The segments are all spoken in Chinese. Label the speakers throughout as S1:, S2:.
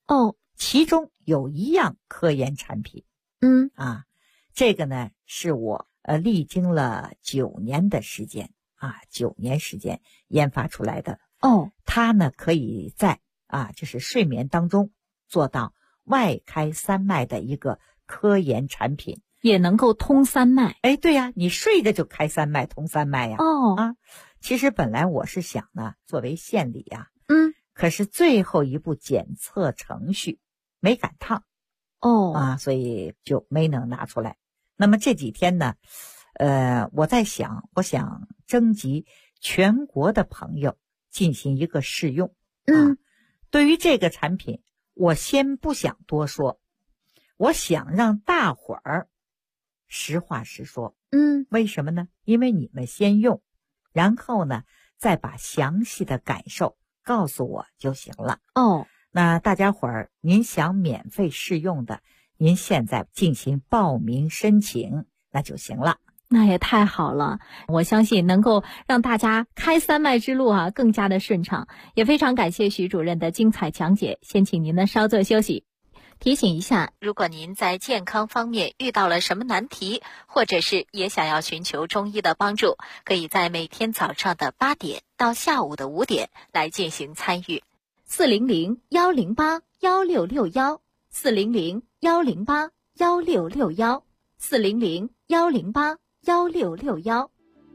S1: 哦，
S2: 其中有一样科研产品，这个呢是我历经了9年的时间9年时间研发出来的。它呢可以在就是睡眠当中做到外开三脉的一个科研产品，
S1: 也能够通三脉。
S2: 对呀，你睡着就开三脉通三脉呀。其实本来我是想呢，作为献礼可是最后一步检测程序没赶趟，所以就没能拿出来。那么这几天呢，我想征集全国的朋友进行一个试用。对于这个产品，我先不想多说，我想让大伙儿实话实说。为什么呢？因为你们先用，然后呢，再把详细的感受告诉我就行了。那大家伙儿，您想免费试用的，您现在进行报名申请，那就行了。
S1: 那也太好了，我相信能够让大家开三脉之路更加的顺畅。也非常感谢徐主任的精彩讲解，先请您呢稍作休息。提醒一下，如果您在健康方面遇到了什么难题，或者是也想要寻求中医的帮助，可以在每天早上的8点到下午的5点来进行参与。400-108-1661，400-108-1661，400-108-1661。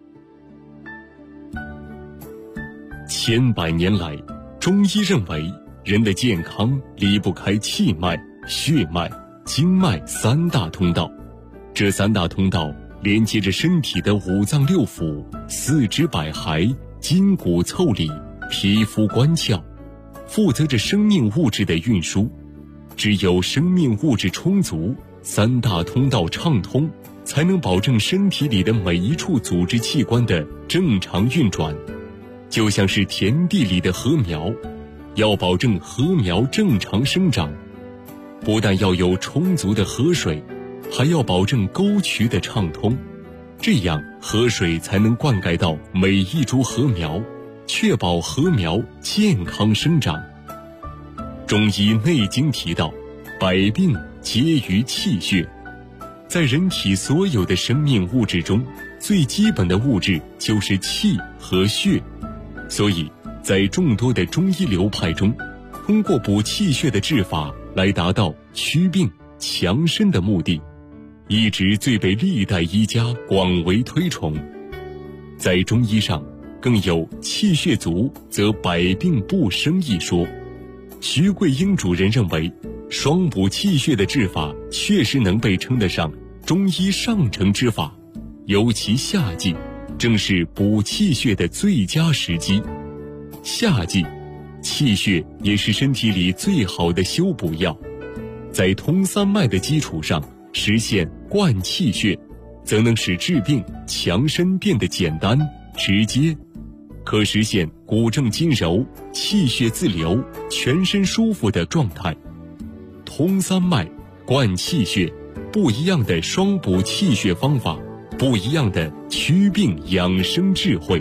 S3: 千百年来，中医认为人的健康离不开气脉、血脉、经脉3大通道。这3大通道连接着身体的5脏6腑、四肢百骸、筋骨腠理、皮肤关窍，负责着生命物质的运输。只有生命物质充足，3大通道畅通，才能保证身体里的每一处组织器官的正常运转。就像是田地里的禾苗，要保证禾苗正常生长，不但要有充足的河水，还要保证沟渠的畅通，这样河水才能灌溉到每一株禾苗，确保禾苗健康生长。中医内经提到，百病皆于气血。在人体所有的生命物质中，最基本的物质就是气和血。所以在众多的中医流派中，通过补气血的治法来达到祛病强身的目的，一直最被历代医家广为推崇。在中医上更有气血足则百病不生一说。徐桂英主任认为，双补气血的治法确实能被称得上中医上乘之法，尤其夏季正是补气血的最佳时机。夏季气血也是身体里最好的修补药，在通三脉的基础上实现灌气血，则能使治病强身变得简单直接，可实现骨正筋柔、气血自流、全身舒服的状态。通三脉、灌气血，不一样的双补气血方法，不一样的祛病养生智慧。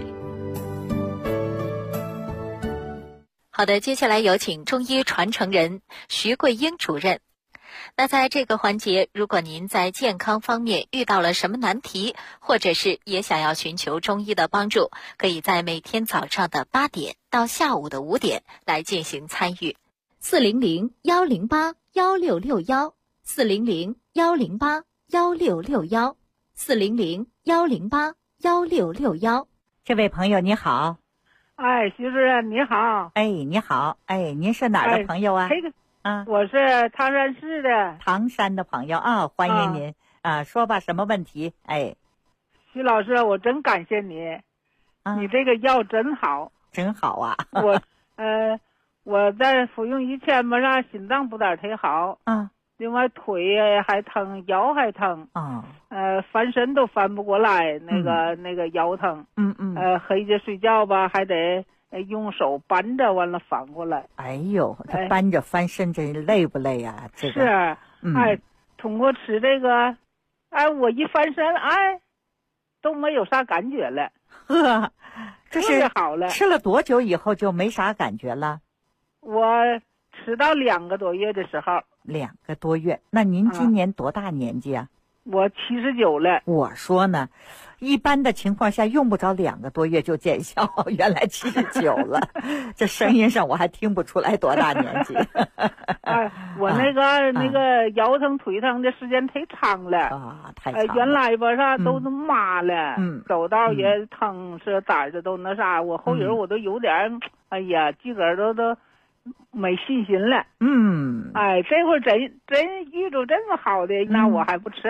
S1: 好的，接下来有请中医传承人徐桂英主任。那在这个环节，如果您在健康方面遇到了什么难题，或者是也想要寻求中医的帮助，可以在每天早上的8点到下午的5点来进行参与。400-108-1661，400-108-1661，400-108-1661。
S2: 这位朋友你好。
S4: 徐主任你好。
S2: 你好。您是哪儿的朋友啊？
S4: 我是唐山市的。
S2: 唐山的朋友欢迎您说吧，什么问题？
S4: 徐老师，我真感谢你，你这个药真好。
S2: 真好啊。
S4: 我在服用1天吧，让心脏不点忒好另外腿还疼，腰还疼翻身都翻不过来，那个腰疼黑夜睡觉吧还得用手扳着，完了反过来。
S2: 他扳着翻身，这累不累呀？这个
S4: 是通过吃这个我一翻身都没有啥感觉了。
S2: 这是
S4: 好了。
S2: 吃了多久以后就没啥感觉了？
S4: 我吃吃到2个多月的时候。
S2: 2个多月，那您今年多大年纪啊？
S4: 我79了。
S2: 我说呢，一般的情况下用不着2个多月就见效，原来79了。这声音上我还听不出来多大年纪。
S4: 哎，我那个腰疼腿疼的时间太长了
S2: 啊，太长了。
S4: 原来吧啥都是麻了，走道也疼，是胆子都那啥，我后人我都有点，哎呀，自个儿都没信心了。哎，这会儿真遇着这么好的，那我还不吃？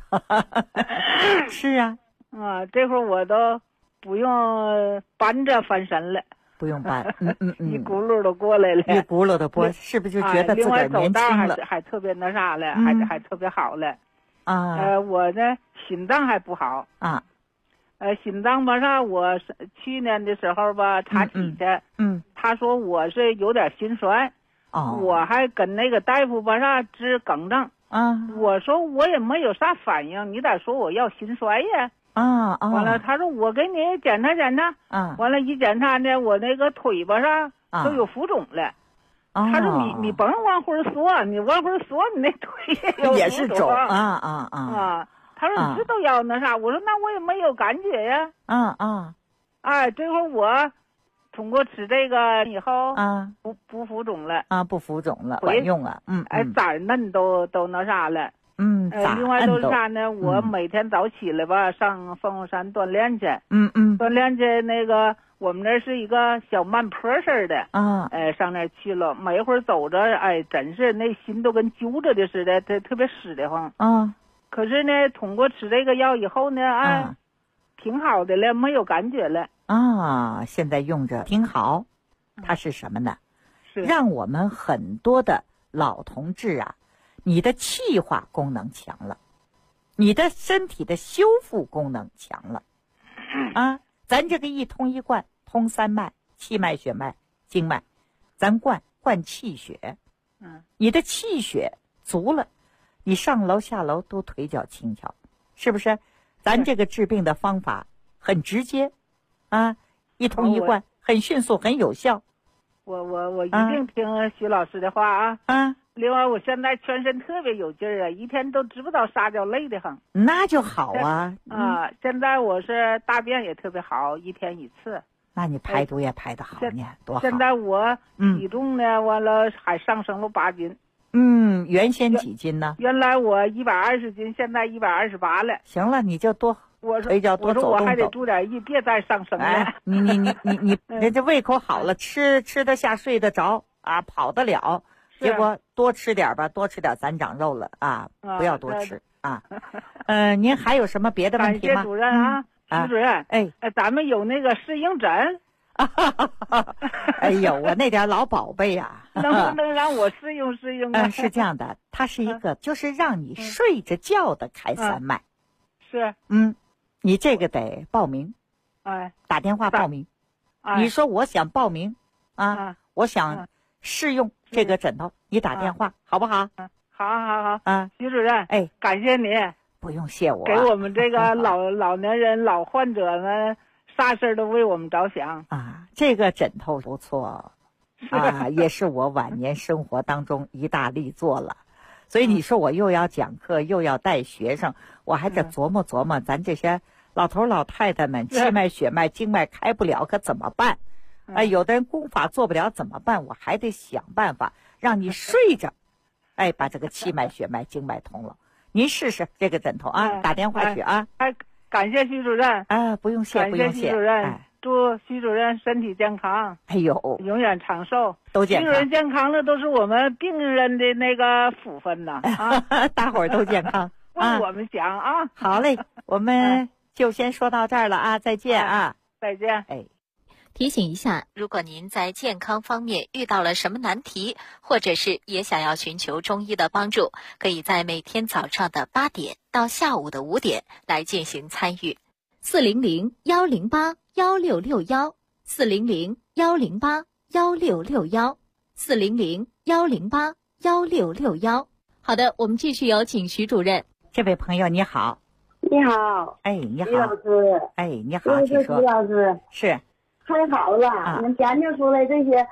S2: 是啊。
S4: 这会儿我都不用搬着翻身了。
S2: 不用搬，
S4: 一轱辘都过来了，
S2: 一轱辘都过，是不是就觉得自个儿年轻了？
S4: 还特别那啥了，还特别好了。我呢心脏还不好
S2: 啊。
S4: 心脏吧啥，我去年的时候吧查体去，他说我是有点心衰。我还跟那个大夫吧啥治梗症。我说我也没有啥反应，你咋说我要心衰呀？完了，他说我给你检查检查。完了，一检查呢，我那个腿吧上都有浮肿了。他说你甭往回缩，你往回缩，你那腿
S2: 也是肿。
S4: 他说你这都要那啥，我说那我也没有感觉呀。哎，这会儿我通过吃这个以后，不浮肿了。
S2: 不浮肿了，管用啊。
S4: 崽嫩都那啥了。另外都是啥呢？我每天早起来吧，上凤凰山锻炼去。锻炼去那个，我们那是一个小慢坡似的。上那去了，每会儿走着，哎，真是那心都跟揪着的似的，特别湿得慌。可是呢，通过吃这个药以后呢，哎，挺好的了，没有感觉了。
S2: 现在用着挺好。它是什么呢？让我们很多的老同志啊。你的气化功能强了，你的身体的修复功能强了，咱这个一通一贯，通3脉，气脉、血脉、经脉，咱灌气血，你的气血足了，你上楼下楼都腿脚轻巧，是不是？咱这个治病的方法很直接，一通一贯，很迅速，很有效。
S4: 我一定听徐老师的话啊。另外，我现在全身特别有劲儿啊，一天都知不道啥叫累得很。
S2: 那就好啊。
S4: 现在我是大便也特别好，1天1次。
S2: 那你排毒也排得好呢，多好。
S4: 现在我体重呢，完了还上升了8斤。
S2: 原先几斤呢？
S4: 原来我120斤，现在128了。
S2: 行了，你就多。腿脚多走动走。
S4: 我还得注点意，别再上升了。
S2: 你这胃口好了，吃得下，睡得着跑得了。结果多吃点吧，多吃点咱长肉了不要多吃您还有什么别的问题吗？
S4: 感谢主任徐主任。咱们有那个适应诊。
S2: 哎呦，我那点老宝贝呀，
S4: 能不能让我适应适应啊？
S2: 是这样的，它是一个就是让你睡着觉的开3脉。
S4: 是。
S2: 你这个得报名。打电话报名。你说我想报名我想试用这个枕头，你打电话好不好？
S4: 好徐主任，感谢您。
S2: 不用谢我，
S4: 给我们这个老年人老患者们啥事都为我们着想
S2: 这个枕头不错也是我晚年生活当中一大力作了。所以你说我又要讲课又要带学生，我还得琢磨琢磨咱这些老头老太太们气脉血脉经脉开不了可怎么办？有的人功法做不了怎么办？我还得想办法让你睡着把这个气脉血脉经脉通了。您试试这个枕头打电话去
S4: 感谢徐主任
S2: 不用谢，不用谢。
S4: 徐主任祝徐主任身体健康，永远长寿，
S2: 都健康。
S4: 徐主任健康了都是我们病人的那个福分呐
S2: 大伙儿都健康
S4: 为我们想
S2: 好嘞，我们就先说到这儿了再见
S4: 再见。
S1: 提醒一下，如果您在健康方面遇到了什么难题，或者是也想要寻求中医的帮助，可以在每天早上的8点到下午的5点来进行参与。400-108-1661，400-108-1661，400-108-1661。好的，我们继续有请徐主任。
S2: 这位朋友你好。
S5: 你好。
S2: 你好。
S5: 徐老师。
S2: 你好，请说。
S5: 徐老师。
S2: 是。
S5: 太好了，你们研究出来这些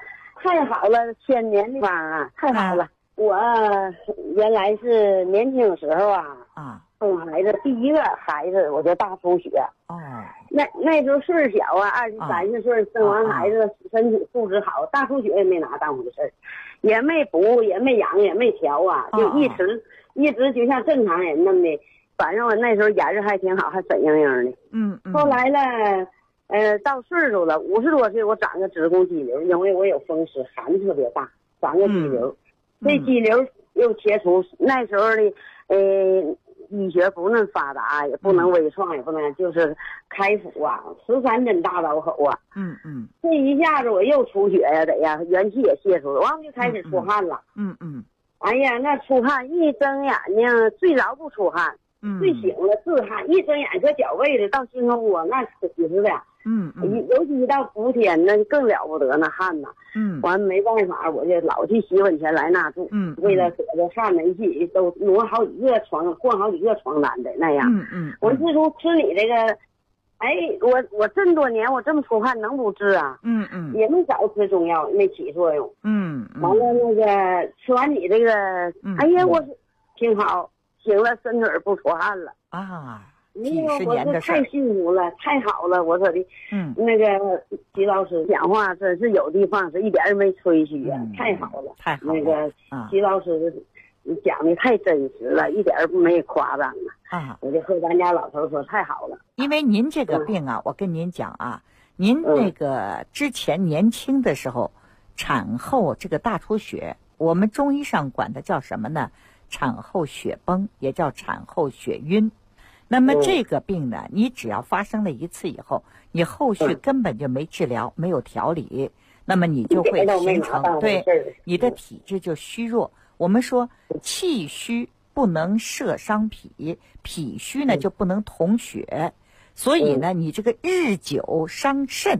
S5: 太好了，千年的方啊，太好了。我原来是年轻时候生孩子第一个孩子我就大出血。那时候岁数小啊，20、30岁生完孩子，身体素质好，大出血也没拿当回事儿，也没补，也没养，也没调啊，就一直就像正常人那么的。反正我那时候眼睛还挺好，还粉莹莹的。后来呢，到岁数了，50多岁，我长个子宫肌瘤，因为我有风湿，寒特别大，长个肌瘤。这肌瘤又切除，那时候的医学不那么发达，也不能微创，也不能就是开腹啊，13针大刀口啊。这一下子我又出血呀，得呀，元气也泄出了，完就开始出汗了。哎呀，那出汗一睁眼睛，睡着不出汗，睡醒了自汗，一睁眼搁脚背子到心头窝，那可急死的。尤其到伏天那更了不得，那汗呐。完没办法，我就老去洗温泉来那住。为了得这汗没气，都挪好几个床，换好几个床单的那样。我自从吃你这个，我这么多年我这么出汗能不治啊？也没少吃中药，没起作用。完了那个吃完你这个，哎呀，我挺好，醒了身腿不出汗了
S2: 几十年的事儿，
S5: 太幸福了，太好了！我说的，那个齐老师讲话真是有的放矢，一点也没吹嘘啊，太好了，
S2: 太好了。
S5: 那个齐老师讲的太真实了，一点也没夸张我就和咱家老头说太好了。
S2: 因为您这个病我跟您讲您那个之前年轻的时候，产后这个大出血，我们中医上管的叫什么呢？产后血崩，也叫产后血晕。那么这个病呢，你只要发生了一次以后，你后续根本就没治疗，没有调理，那么你就会形成你的体质就虚弱。我们说气虚不能摄伤脾，脾虚呢就不能统血，所以呢你这个日久伤肾，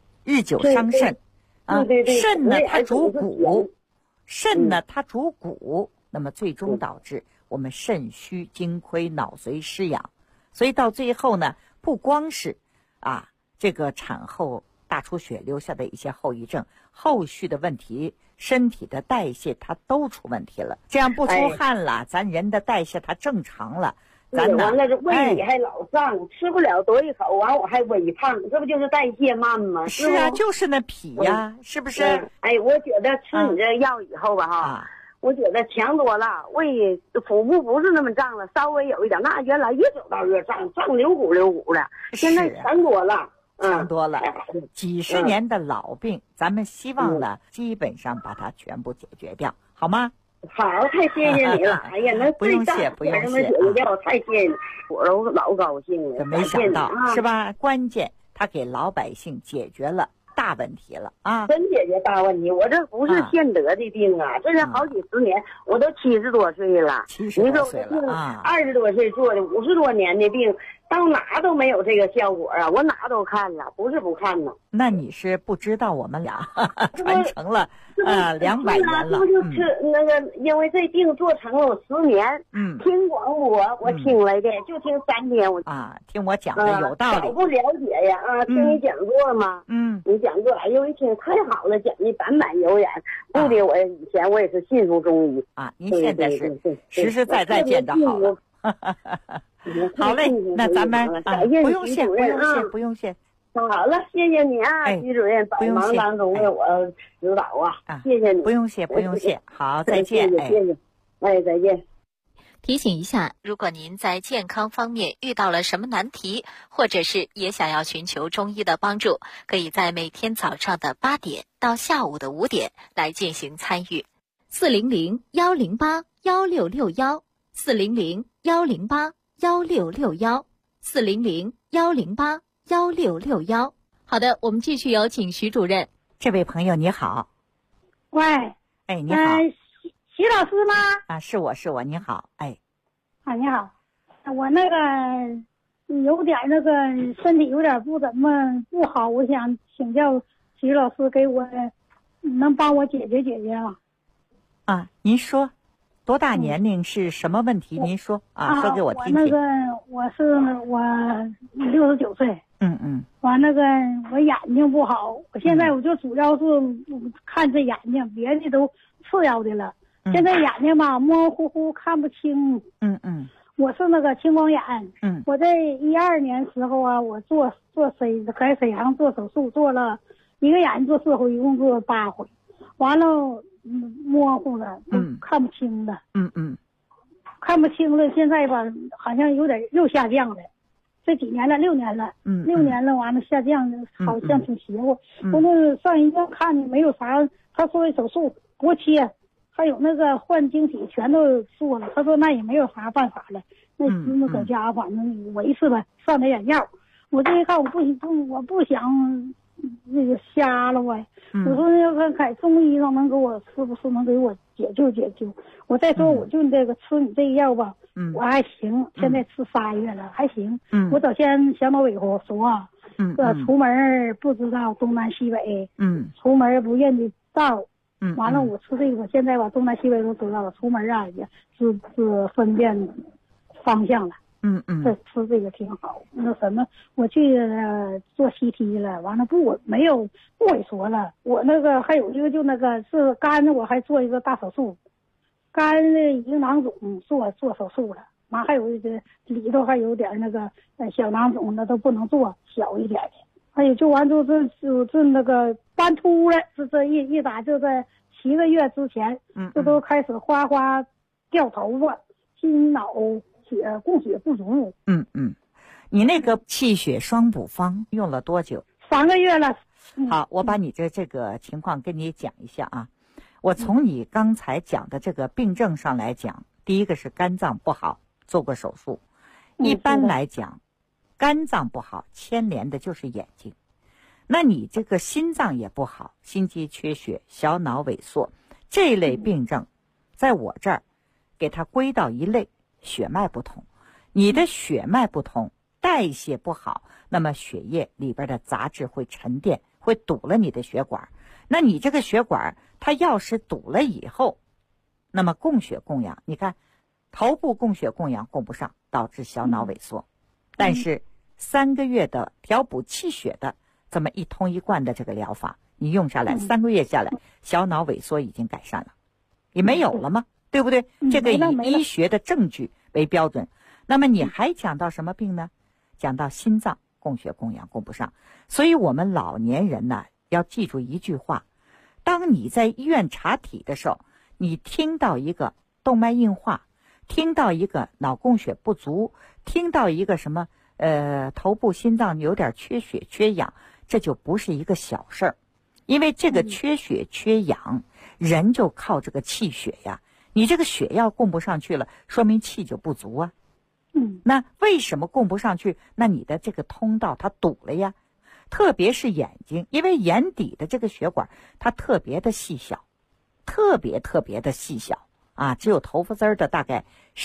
S2: 肾呢它主骨，那么最终导致我们肾虚精亏，脑髓失养。所以到最后呢，不光是这个产后大出血留下的一些后遗症，后续的问题，身体的代谢它都出问题了。这样不出汗了，咱人的代谢它正常了，咱
S5: 完了这胃里还老胀，吃不了多一口，完我还微胖，这不就是代谢慢吗？
S2: 是啊，就是那脾呀，是不是？
S5: 我觉得吃你这药以后吧我觉得强多了，胃腹部不是那么胀了，稍微有一点，那原来越走道越胀溜鼓的，现在强多了，
S2: 强多了。几十年的老病，咱们希望呢，基本上把它全部解决掉，好吗？
S5: 好，太谢谢你了。哎呀，那
S2: 不用谢，不用谢，
S5: 解决掉，太谢谢你，我都老高兴了。
S2: 没想到是吧？关键他给老百姓解决了大问题了
S5: 真解决大问题。我这不是现得的病这是好几十年，我都70多岁了。
S2: 70多岁了
S5: 20多岁做的50多年的病，到哪都没有这个效果我哪都看了，不是不看呢。
S2: 那你是不知道我们俩传承了200年了。
S5: 就是那个，因为这病做成了我10年。听广播我听来的，就听3天我
S2: 听我讲的有道理。
S5: 我不了解呀听你讲座嘛。你讲座因为听太好了，讲的板板有眼。不的，我以前我也是信服中医
S2: 您现在是实实在在见着好了。好嘞，那咱们不用谢，不用谢。
S5: 好了，谢谢你徐主任，百忙当中为我指导谢谢你。
S2: 不用谢，好，再见。
S5: 谢谢，再见。
S1: 提醒一下，如果您在健康方面遇到了什么难题，或者是也想要寻求中医的帮助，可以在每天早上的8点到下午的5点来进行参与。400-108-1661，400-108-1661，400-108-1661。好的，我们继续有请徐主任。
S2: 这位朋友你好。
S6: 喂。
S2: 你好。
S6: 徐老师吗？
S2: 是我，你好。
S6: 你好，我那个有点那个身体有点不好，我想请教徐老师给我能帮我解决吗？
S2: 您说多大年龄，是什么问题？您说说给我听听。
S6: 我69岁。 完那个我眼睛不好，我现在我就主要是看这眼睛，别的都次要的了。现在眼睛吧模模糊糊看不清。我是那个青光眼。我在12年时候啊，我在沈阳做手术，做了一个眼睛做4回，一共做了8回，完了模糊了，都看不清了。看不清了，现在吧好像有点又下降了。这几年了，6年了，6年了，完了下降，好像挺邪乎。我那上医院看的没有啥，他说的手术国切，还有那个换晶体全都做了，他说那也没有啥办法了，那在家反正维持吧，上点眼药。我这一看我不想那个瞎了呗。我说要看中医上能给我是不是能给我解救解救。我再说我就这个吃你这个药吧。我还行，现在吃3月了，还行。我早先小脑萎缩，出门不知道东南西北，出门不认得道，完了我吃这个，现在吧东南西北都知道了，出门啊也是分辨方向了。这吃这个挺好。那什么，我去做 CT 了，完了没有不萎缩了。我那个还有一个就那个是肝，我还做一个大手术。肝的一个囊肿做手术了，完还有一个里头还有点那个小囊肿，那都不能做，小一点的。还有就完就是那个斑秃了，这一打就在7个月之前，这都开始哗哗掉头发，心脑血供血不足。
S2: 你那个气血双补方用了多久
S6: ？3个月了。
S2: 好，我把你这个情况跟你讲一下啊。我从你刚才讲的这个病症上来讲，第一个是肝脏不好，做过手术。一般来讲，肝脏不好牵连的就是眼睛。那你这个心脏也不好，心肌缺血、小脑萎缩这类病症，在我这儿给它归到一类，血脉不通。你的血脉不通，代谢不好，那么血液里边的杂质会沉淀，会堵了你的血管。那你这个血管它要是堵了以后，那么供血供氧，你看头部供血供氧供不上，导致小脑萎缩。但是3个月的调补气血的这么一通一贯的这个疗法，你用下来3个月下来，小脑萎缩已经改善了，也没有了吗？对不对？这个以医学的证据为标准。那么你还讲到什么病呢？讲到心脏供血供氧供不上。所以我们老年人呢，要记住一句话，当你在医院查体的时候，你听到一个动脉硬化，听到一个脑供血不足，听到一个什么头部心脏有点缺血缺氧，这就不是一个小事儿。因为这个缺血缺氧，人就靠这个气血呀，你这个血要供不上去了，说明气就不足啊。那为什么供不上去？那你的这个通道它堵了呀。特别是眼睛，因为眼底的这个血管它特别的细小，特别的细小啊，只有头发丝的大概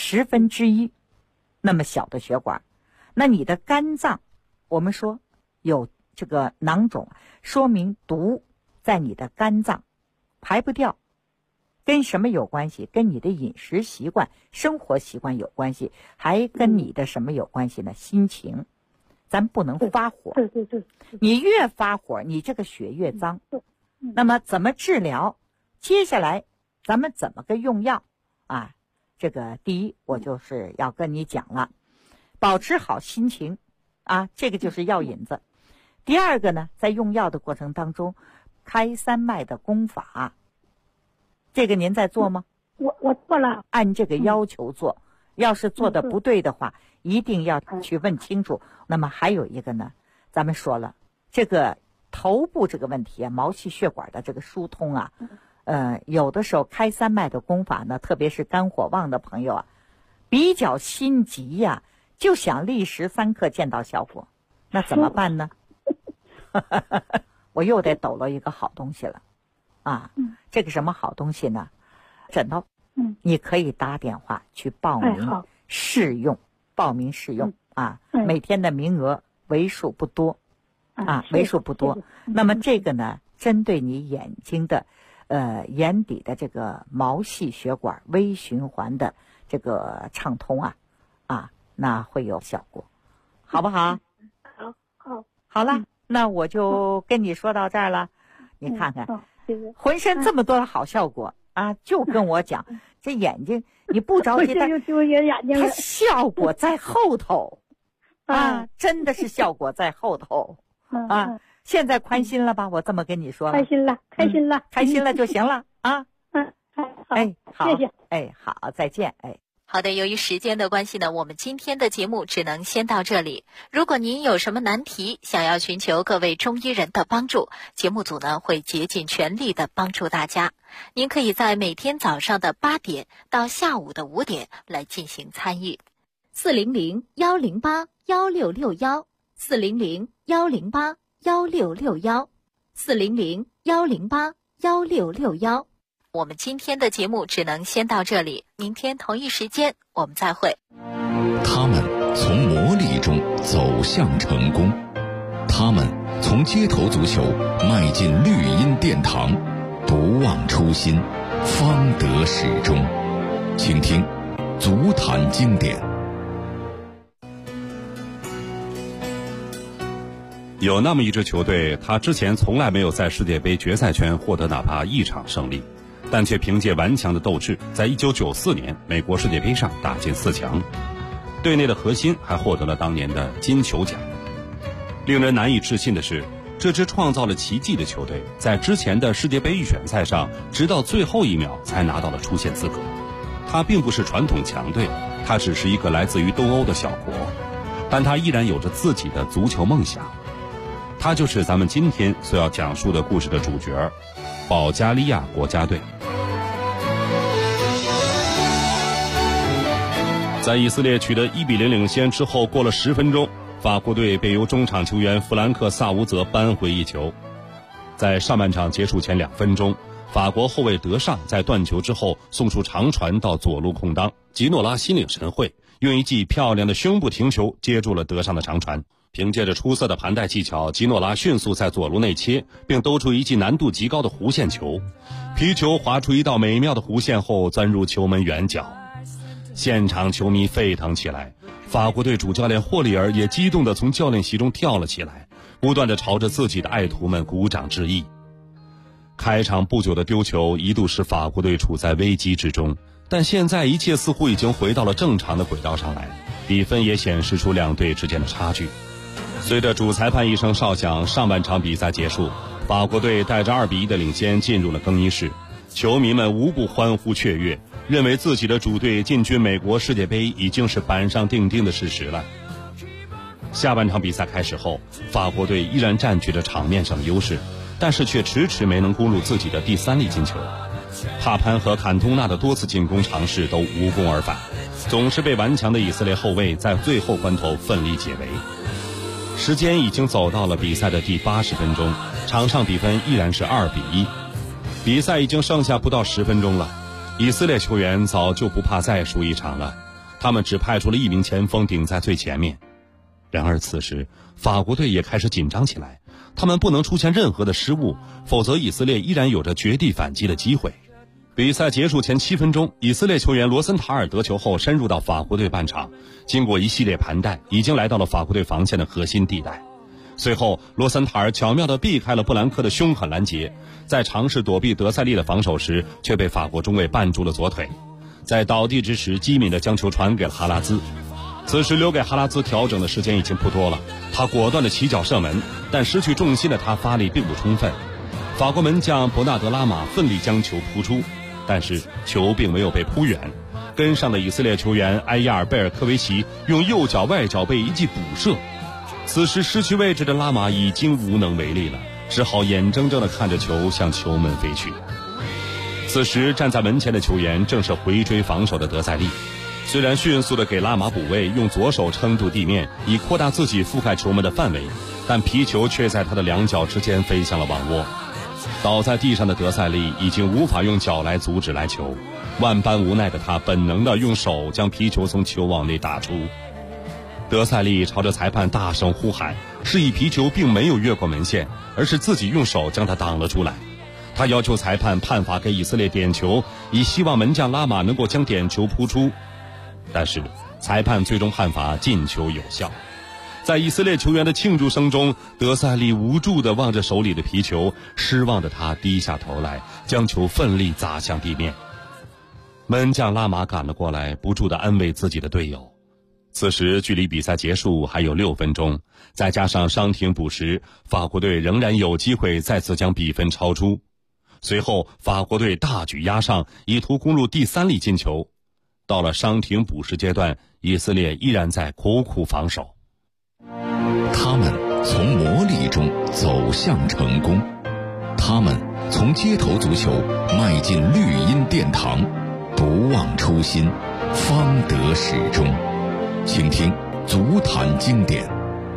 S2: 1/10那么小的血管。那你的肝脏，我们说有这个囊肿，说明毒在你的肝脏排不掉。跟什么有关系？跟你的饮食习惯、生活习惯有关系，还跟你的什么有关系呢？心情。咱不能发火，
S6: 对，
S2: 你越发火，你这个血越脏。那么怎么治疗？接下来咱们怎么个用药啊？这个第一，我就是要跟你讲了，保持好心情啊，这个就是药引子。第二个呢，在用药的过程当中，开3脉的功法，这个您在做吗？
S6: 我做了，
S2: 按这个要求做。要是做的不对的话，一定要去问清楚。那么还有一个呢，咱们说了，这个头部这个问题啊，毛细血管的这个疏通啊，有的时候开3脉的功法呢，特别是肝火旺的朋友啊，比较心急呀，就想立时3刻见到效果，那怎么办呢？我又得抖了一个好东西了啊！这个什么好东西呢？枕头。你可以打电话去报名试用，报名试用啊！每天的名额为数不多啊，为数不多。那么这个呢，针对你眼睛的眼底的这个毛细血管微循环的这个畅通啊，那会有效果，好不好？
S6: 好。
S2: 好了，那我就跟你说到这儿了。你看看，浑身这么多的好效果啊，就跟我讲，这眼睛你不着急，它效果在后头啊，真的是效果在后头啊。现在宽心了吧？我这么跟你说了，
S6: 开心了，开心了，
S2: 开心了就行了啊。好，
S6: 谢谢。
S2: 好，再见。
S1: 好的，由于时间的关系呢，我们今天的节目只能先到这里。如果您有什么难题，想要寻求各位中医人的帮助，节目组呢会竭尽全力的帮助大家。您可以在每天早上的8点到下午的5点来进行参与。400-108-1661，400-108-1661，400-108-1661。我们今天的节目只能先到这里，明天同一时间我们再会。
S3: 他们从磨砺中走向成功，他们从街头足球迈进绿茵殿堂，不忘初心，方得始终。请听足坛经典。
S7: 有那么一支球队，他之前从来没有在世界杯决赛圈获得哪怕一场胜利，但却凭借顽强的斗志，在1994年美国世界杯上打进4强。队内的核心还获得了当年的金球奖。令人难以置信的是，这支创造了奇迹的球队，在之前的世界杯预选赛上，直到最后1秒才拿到了出线资格。它并不是传统强队，它只是一个来自于东欧的小国，但它依然有着自己的足球梦想。它就是咱们今天所要讲述的故事的主角——保加利亚国家队。在以色列取得1-0领先之后，过了10分钟，法国队被由中场球员弗兰克·萨乌泽扳回一球。在上半场结束前2分钟，法国后卫德尚在断球之后送出长传到左路空当，吉诺拉心领神会，用一记漂亮的胸部停球接住了德尚的长传。凭借着出色的盘带技巧，吉诺拉迅速在左路内切，并兜出一记难度极高的弧线球，皮球划出一道美妙的弧线后钻入球门远角。现场球迷沸腾起来，法国队主教练霍利尔也激动地从教练席中跳了起来，不断地朝着自己的爱徒们鼓掌致意。开场不久的丢球一度使法国队处在危机之中，但现在一切似乎已经回到了正常的轨道上来，比分也显示出两队之间的差距。随着主裁判一声哨响，上半场比赛结束，法国队带着2-1的领先进入了更衣室，球迷们无不欢呼雀跃，认为自己的主队进军美国世界杯已经是板上钉钉的事实了。下半场比赛开始后，法国队依然占据着场面上的优势，但是却迟迟没能攻入自己的第3粒进球。帕潘和坎通纳的多次进攻尝试都无功而返，总是被顽强的以色列后卫在最后关头奋力解围。时间已经走到了比赛的第80分钟，场上比分依然是2-1。比赛已经剩下不到10分钟了，以色列球员早就不怕再输一场了，他们只派出了1名前锋顶在最前面。然而此时法国队也开始紧张起来，他们不能出现任何的失误，否则以色列依然有着绝地反击的机会。比赛结束前7分钟，以色列球员罗森塔尔得球后深入到法国队半场，经过一系列盘带，已经来到了法国队防线的核心地带。随后罗森塔尔巧妙地避开了布兰克的凶狠拦截，在尝试躲避德塞利的防守时，却被法国中卫绊住了左腿，在倒地之时机敏地将球传给了哈拉兹。此时留给哈拉兹调整的时间已经不多了，他果断地起脚射门，但失去重心的他发力并不充分。法国门将伯纳德拉马奋力将球扑出，但是球并没有被扑远，跟上的以色列球员埃亚尔贝尔科维奇用右脚外脚背一记补射。此时失去位置的拉马已经无能为力了，只好眼睁睁地看着球向球门飞去。此时站在门前的球员正是回追防守的德塞利，虽然迅速地给拉马补位，用左手撑住地面以扩大自己覆盖球门的范围，但皮球却在他的两脚之间飞向了网窝。倒在地上的德塞利已经无法用脚来阻止来球，万般无奈的他本能地用手将皮球从球网内打出。德塞利朝着裁判大声呼喊，示意皮球并没有越过门线，而是自己用手将它挡了出来。他要求裁判判罚给以色列点球，以希望门将拉马能够将点球扑出。但是裁判最终判罚进球有效。 在以色列球员的庆祝声中，德塞利无助地望着手里的皮球，失望的他低下头来，将球奋力砸向地面。门将拉马赶了过来，不住地安慰自己的队友。此时距离比赛结束还有6分钟，再加上伤停补时，法国队仍然有机会再次将比分超出。随后法国队大举压上，以图攻入第3粒进球。到了伤停补时阶段，以色列依然在苦苦防守。
S8: 他们从磨砺中走向成功，他们从街头足球迈进绿茵殿堂，不忘初心，方得始终。请听足坛经典。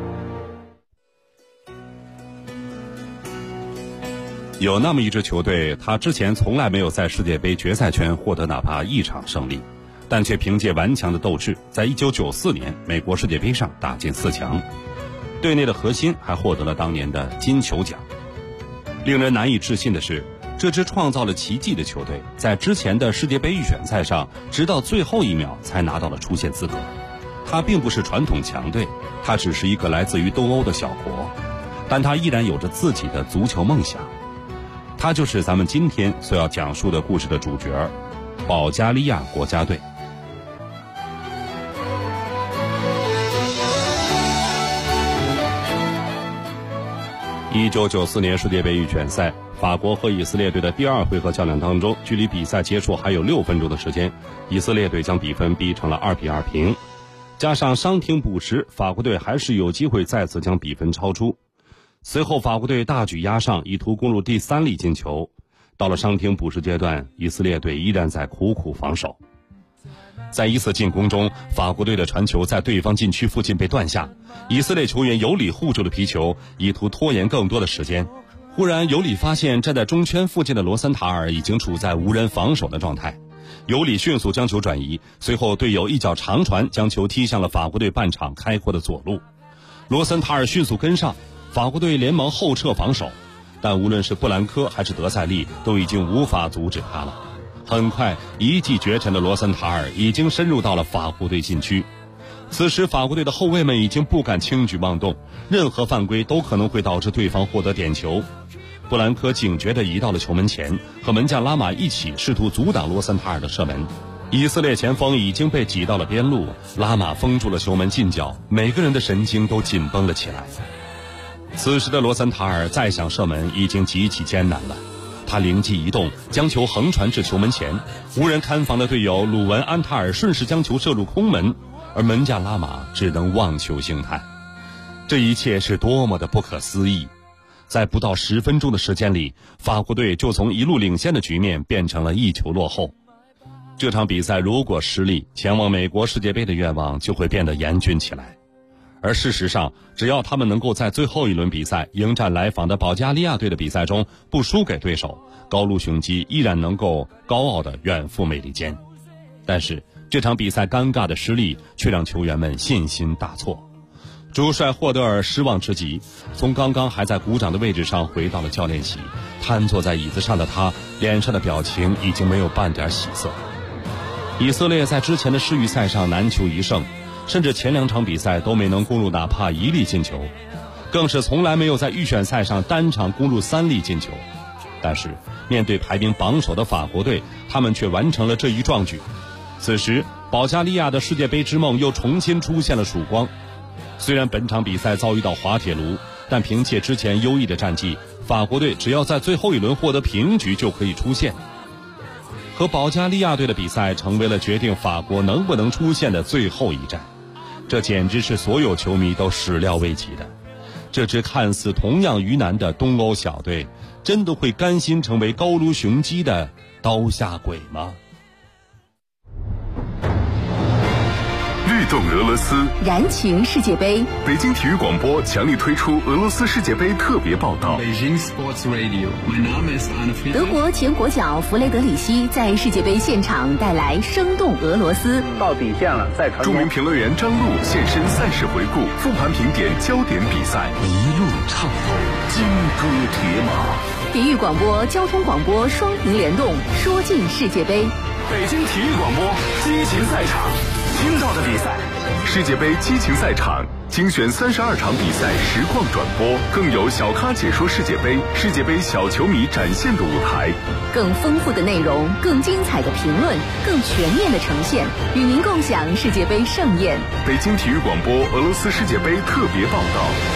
S7: 有那么一支球队，他之前从来没有在世界杯决赛圈获得哪怕一场胜利，但却凭借顽强的斗志，在1994年美国世界杯上打进4强。队内的核心还获得了当年的金球奖。令人难以置信的是，这支创造了奇迹的球队，在之前的世界杯预选赛上，直到最后1秒才拿到了出线资格。它并不是传统强队，它只是一个来自于东欧的小国，但它依然有着自己的足球梦想。它就是咱们今天所要讲述的故事的主角——保加利亚国家队。1994年世界杯预选赛，法国和以色列队的第2回合较量当中，距离比赛结束还有6分钟的时间，以色列队将比分逼成了2-2平。加上伤停补时，法国队还是有机会再次将比分超出。随后法国队大举压上，以图攻入第3粒进球。到了伤停补时阶段，以色列队依然在苦苦防守。在一次进攻中，法国队的传球在对方禁区附近被断下，以色列球员尤里护住了皮球，以图拖延更多的时间。忽然尤里发现站在中圈附近的罗森塔尔已经处在无人防守的状态，尤里迅速将球转移，随后队友一脚长传将球踢向了法国队半场开阔的左路。罗森塔尔迅速跟上，法国队连忙后撤防守，但无论是布兰科还是德塞利都已经无法阻止他了。很快一骑绝尘的罗森塔尔已经深入到了法国队禁区，此时法国队的后卫们已经不敢轻举妄动，任何犯规都可能会导致对方获得点球。布兰科警觉地移到了球门前，和门将拉马一起试图阻挡罗森塔尔的射门。以色列前锋已经被挤到了边路，拉马封住了球门近角，每个人的神经都紧绷了起来。此时的罗森塔尔再想射门已经极其艰难了，他灵机一动，将球横传至球门前，无人看防的队友鲁文安塔尔顺势将球射入空门，而门将拉马只能望球兴叹。这一切是多么的不可思议！在不到10分钟的时间里，法国队就从一路领先的局面变成了1球落后。这场比赛如果失利，前往美国世界杯的愿望就会变得严峻起来。而事实上，只要他们能够在最后一轮比赛迎战来访的保加利亚队的比赛中不输给对手，高卢雄鸡依然能够高傲地远赴美利坚。但是这场比赛尴尬的失利却让球员们信心大挫。主帅霍德尔失望之极，从刚刚还在鼓掌的位置上回到了教练席，瘫坐在椅子上的他脸上的表情已经没有半点喜色。以色列在之前的世预赛上难求一胜，甚至前2场比赛都没能攻入哪怕1粒进球，更是从来没有在预选赛上单场攻入3粒进球。但是面对排名榜首的法国队，他们却完成了这一壮举。此时保加利亚的世界杯之梦又重新出现了曙光。虽然本场比赛遭遇到滑铁卢，但凭借之前优异的战绩，法国队只要在最后一轮获得平局就可以出线。和保加利亚队的比赛成为了决定法国能不能出线的最后一战，这简直是所有球迷都始料未及的。这支看似同样于难的东欧小队，真的会甘心成为高卢雄鸡的刀下鬼吗？
S9: 律动俄罗斯，
S10: 燃情世界杯。
S9: 北京体育广播强力推出俄罗斯世界杯特别报道。
S10: 德国前国脚弗雷德里希在世界杯现场带来生动俄罗斯。
S11: 到底线了，再传。
S9: 著名评论员张璐现身赛事回顾，复盘评点焦点比赛，一路畅游金戈铁马。
S10: 体育广播、交通广播双屏联动，说尽世界杯。
S9: 北京体育广播激情赛场。 听到的比赛。世界杯激情赛场，精选32场比赛实况转播，更有小咖解说世界杯，世界杯小球迷展现的舞台，
S10: 更丰富的内容，更精彩的评论，更全面的呈现，与您共享世界杯盛宴。
S9: 北京体育广播俄罗斯世界杯特别报道，